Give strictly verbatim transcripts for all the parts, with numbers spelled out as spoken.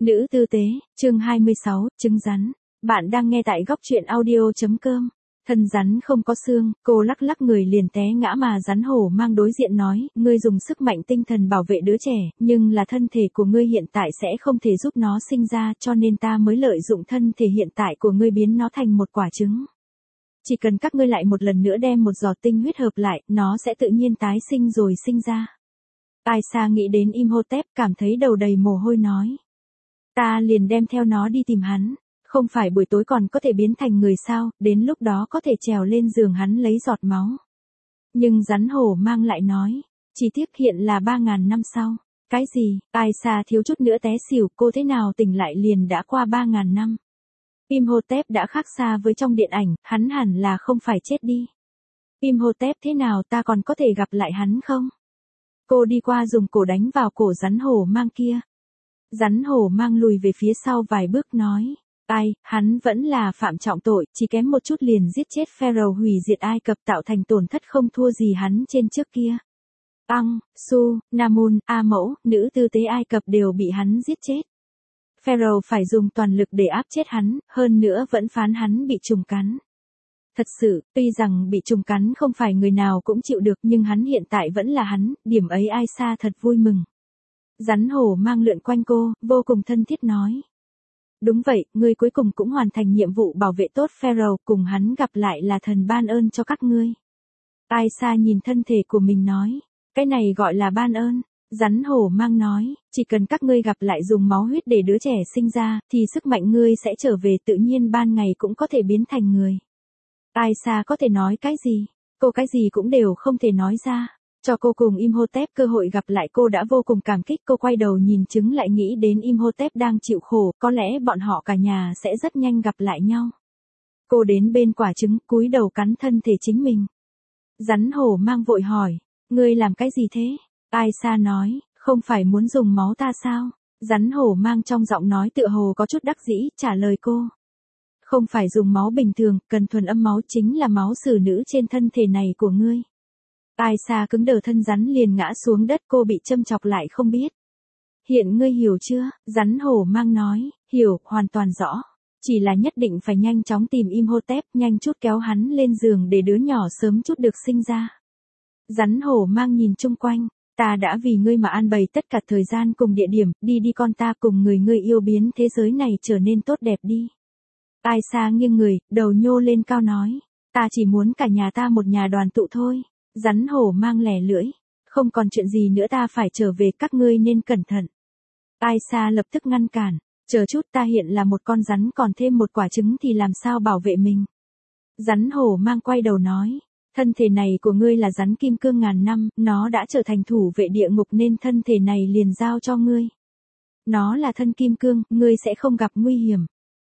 Nữ tư tế, chương hai mươi sáu, trứng rắn. Bạn đang nghe tại góc truyện audio.com. Thân rắn không có xương, cô lắc lắc người liền té ngã mà rắn hổ mang đối diện nói, ngươi dùng sức mạnh tinh thần bảo vệ đứa trẻ, nhưng là thân thể của ngươi hiện tại sẽ không thể giúp nó sinh ra, cho nên ta mới lợi dụng thân thể hiện tại của ngươi biến nó thành một quả trứng. Chỉ cần các ngươi lại một lần nữa đem một giọt tinh huyết hợp lại, nó sẽ tự nhiên tái sinh rồi sinh ra. Aisha nghĩ đến Imhotep, cảm thấy đầu đầy mồ hôi nói. Ta liền đem theo nó đi tìm hắn, không phải buổi tối còn có thể biến thành người sao, đến lúc đó có thể trèo lên giường hắn lấy giọt máu. Nhưng rắn hổ mang lại nói, chỉ tiếc hiện là ba ngàn năm sau. Cái gì, Aisha thiếu chút nữa té xỉu, cô thế nào tỉnh lại liền đã qua ba ngàn năm. Imhotep đã khác xa với trong điện ảnh, hắn hẳn là không phải chết đi. Imhotep thế nào, ta còn có thể gặp lại hắn không? Cô đi qua dùng cổ đánh vào cổ rắn hổ mang kia. Rắn hổ mang lùi về phía sau vài bước nói, ai, hắn vẫn là phạm trọng tội, chỉ kém một chút liền giết chết Pharaoh hủy diệt Ai Cập tạo thành tổn thất không thua gì hắn trên trước kia. Ang, Su, Namun, A Mẫu, nữ tư tế Ai Cập đều bị hắn giết chết. Pharaoh phải dùng toàn lực để áp chết hắn, hơn nữa vẫn phán hắn bị trùng cắn. Thật sự, tuy rằng bị trùng cắn không phải người nào cũng chịu được nhưng hắn hiện tại vẫn là hắn, điểm ấy Aisha thật vui mừng. Rắn hổ mang lượn quanh cô, vô cùng thân thiết nói. Đúng vậy, ngươi cuối cùng cũng hoàn thành nhiệm vụ bảo vệ tốt Pharaoh, cùng hắn gặp lại là thần ban ơn cho các ngươi. Aisha nhìn thân thể của mình nói, cái này gọi là ban ơn. Rắn hổ mang nói, chỉ cần các ngươi gặp lại dùng máu huyết để đứa trẻ sinh ra, thì sức mạnh ngươi sẽ trở về tự nhiên ban ngày cũng có thể biến thành người. Aisha có thể nói cái gì? Cô cái gì cũng đều không thể nói ra. Cho cô cùng Imhotep cơ hội gặp lại cô đã vô cùng cảm kích. Cô quay đầu nhìn trứng lại nghĩ đến Imhotep đang chịu khổ, có lẽ bọn họ cả nhà sẽ rất nhanh gặp lại nhau. Cô đến bên quả trứng, cúi đầu cắn thân thể chính mình. Rắn hổ mang vội hỏi, ngươi làm cái gì thế? Aisha nói, không phải muốn dùng máu ta sao? Rắn hổ mang trong giọng nói tựa hồ có chút đắc dĩ, trả lời cô. Không phải dùng máu bình thường, cần thuần âm máu chính là máu xử nữ trên thân thể này của ngươi. Aisha cứng đờ thân rắn liền ngã xuống đất, cô bị châm chọc lại không biết. Hiện ngươi hiểu chưa? Rắn hổ mang nói, hiểu, hoàn toàn rõ. Chỉ là nhất định phải nhanh chóng tìm Imhotep, nhanh chút kéo hắn lên giường để đứa nhỏ sớm chút được sinh ra. Rắn hổ mang nhìn chung quanh, ta đã vì ngươi mà an bày tất cả thời gian cùng địa điểm, đi đi con ta cùng người ngươi yêu biến thế giới này trở nên tốt đẹp đi. Aisha nghiêng người, đầu nhô lên cao nói, ta chỉ muốn cả nhà ta một nhà đoàn tụ thôi. Rắn hổ mang lẻ lưỡi, không còn chuyện gì nữa, ta phải trở về, các ngươi nên cẩn thận. Aisha lập tức ngăn cản, chờ chút, ta hiện là một con rắn, còn thêm một quả trứng thì làm sao bảo vệ mình. Rắn hổ mang quay đầu nói, thân thể này của ngươi là rắn kim cương ngàn năm, nó đã trở thành thủ vệ địa ngục nên thân thể này liền giao cho ngươi. Nó là thân kim cương, ngươi sẽ không gặp nguy hiểm.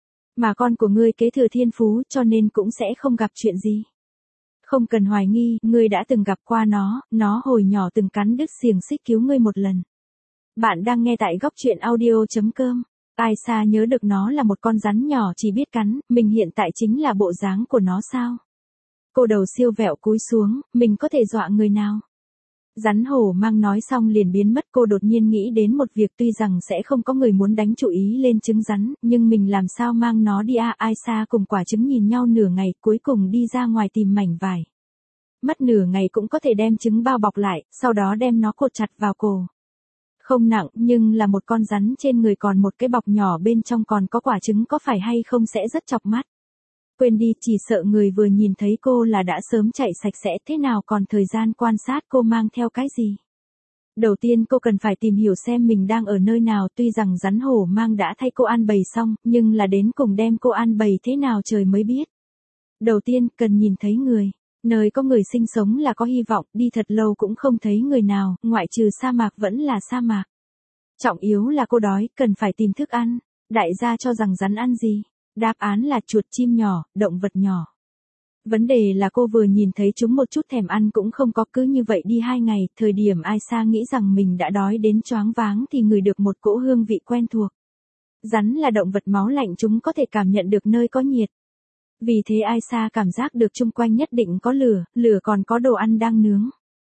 Mà con của ngươi kế thừa thiên phú cho nên cũng sẽ không gặp chuyện gì. Không cần hoài nghi, ngươi đã từng gặp qua nó, nó hồi nhỏ từng cắn đứt xiềng xích cứu ngươi một lần. Bạn đang nghe tại góc truyện audio.com. Aisha nhớ được nó là một con rắn nhỏ chỉ biết cắn, mình hiện tại chính là bộ dáng của nó sao? Cô đầu siêu vẹo cúi xuống, mình có thể dọa người nào? Rắn hổ mang nói xong liền biến mất. Cô đột nhiên nghĩ đến một việc, tuy rằng sẽ không có người muốn đánh chủ ý lên trứng rắn, nhưng mình làm sao mang nó đi à? Aisha cùng quả trứng nhìn nhau nửa ngày, cuối cùng đi ra ngoài tìm mảnh vải. Mất nửa ngày cũng có thể đem trứng bao bọc lại, sau đó đem nó cột chặt vào cổ. Không nặng, nhưng là một con rắn trên người còn một cái bọc nhỏ bên trong còn có quả trứng, có phải hay không sẽ rất chọc mắt. Quên đi, chỉ sợ người vừa nhìn thấy cô là đã sớm chạy sạch sẽ, thế nào còn thời gian quan sát cô mang theo cái gì. Đầu tiên cô cần phải tìm hiểu xem mình đang ở nơi nào, tuy rằng rắn hổ mang đã thay cô an bày xong, nhưng là đến cùng đem cô an bày thế nào trời mới biết. Đầu tiên, cần nhìn thấy người. Nơi có người sinh sống là có hy vọng, đi thật lâu cũng không thấy người nào, ngoại trừ sa mạc vẫn là sa mạc. Trọng yếu là cô đói, cần phải tìm thức ăn. Đại gia cho rằng rắn ăn gì? Đáp án là chuột, chim nhỏ, động vật nhỏ. Vấn đề là cô vừa nhìn thấy chúng một chút thèm ăn cũng không có, cứ như vậy đi hai ngày, thời điểm Aisha nghĩ rằng mình đã đói đến choáng váng thì ngửi được một cỗ hương vị quen thuộc. Rắn là động vật máu lạnh, chúng có thể cảm nhận được nơi có nhiệt. Vì thế Aisha cảm giác được chung quanh nhất định có lửa, lửa còn có đồ ăn đang nướng.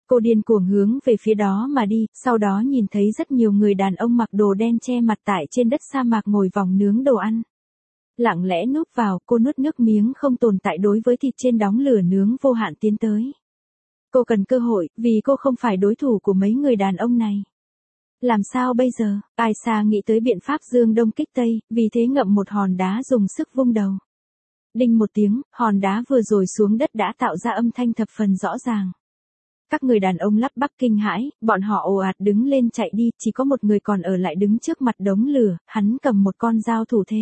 Cô điên cuồng hướng về phía đó mà đi, sau đó nhìn thấy rất nhiều người đàn ông mặc đồ đen che mặt tại trên đất sa mạc ngồi vòng nướng đồ ăn. Lặng lẽ núp vào, cô nuốt nước miếng không tồn tại đối với thịt trên đống lửa nướng vô hạn tiến tới. Cô cần cơ hội, vì cô không phải đối thủ của mấy người đàn ông này. Làm sao bây giờ? Aisha nghĩ tới biện pháp dương đông kích tây, vì thế ngậm một hòn đá dùng sức vung đầu. Đinh một tiếng, hòn đá vừa rồi xuống đất đã tạo ra âm thanh thập phần rõ ràng. Các người đàn ông lắp bắp kinh hãi, bọn họ ồ ạt đứng lên chạy đi, chỉ có một người còn ở lại đứng trước mặt đống lửa, hắn cầm một con dao thủ thế.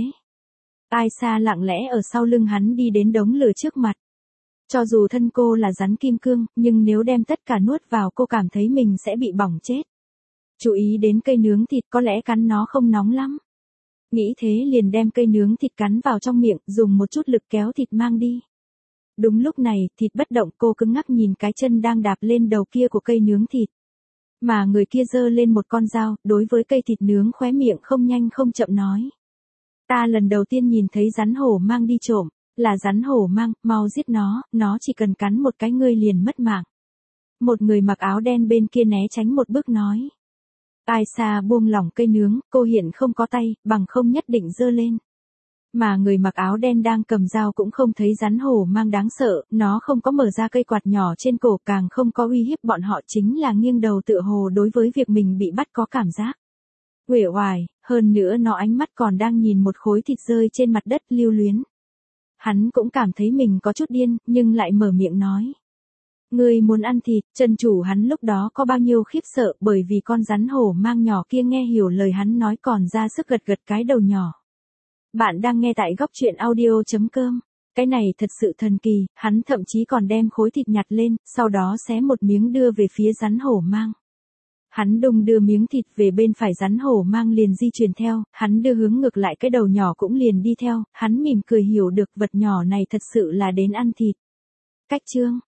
Aisha lặng lẽ ở sau lưng hắn đi đến đống lửa trước mặt. Cho dù thân cô là rắn kim cương, nhưng nếu đem tất cả nuốt vào cô cảm thấy mình sẽ bị bỏng chết. Chú ý đến cây nướng thịt, có lẽ cắn nó không nóng lắm. Nghĩ thế liền đem cây nướng thịt cắn vào trong miệng, dùng một chút lực kéo thịt mang đi. Đúng lúc này, thịt bất động, cô cứng ngắc nhìn cái chân đang đạp lên đầu kia của cây nướng thịt. Mà người kia giơ lên một con dao, đối với cây thịt nướng khóe miệng không nhanh không chậm nói. Ta lần đầu tiên nhìn thấy rắn hổ mang đi trộm, là rắn hổ mang, mau giết nó, nó chỉ cần cắn một cái ngươi liền mất mạng. Một người mặc áo đen bên kia né tránh một bước nói. Aisha buông lỏng cây nướng, cô hiện không có tay, bằng không nhất định giơ lên. Mà người mặc áo đen đang cầm dao cũng không thấy rắn hổ mang đáng sợ, nó không có mở ra cây quạt nhỏ trên cổ, càng không có uy hiếp bọn họ, chính là nghiêng đầu tựa hồ đối với việc mình bị bắt có cảm giác uể oải, hơn nữa nó ánh mắt còn đang nhìn một khối thịt rơi trên mặt đất lưu luyến. Hắn cũng cảm thấy mình có chút điên, nhưng lại mở miệng nói. Ngươi muốn ăn thịt, chân chủ hắn lúc đó có bao nhiêu khiếp sợ bởi vì con rắn hổ mang nhỏ kia nghe hiểu lời hắn nói còn ra sức gật gật cái đầu nhỏ. Bạn đang nghe tại góc truyện audio chấm com. Cái này thật sự thần kỳ, hắn thậm chí còn đem khối thịt nhặt lên, sau đó xé một miếng đưa về phía rắn hổ mang. Hắn đung đưa miếng thịt về bên phải, rắn hổ mang liền di chuyển theo, hắn đưa hướng ngược lại cái đầu nhỏ cũng liền đi theo, hắn mỉm cười hiểu được vật nhỏ này thật sự là đến ăn thịt. Cách chương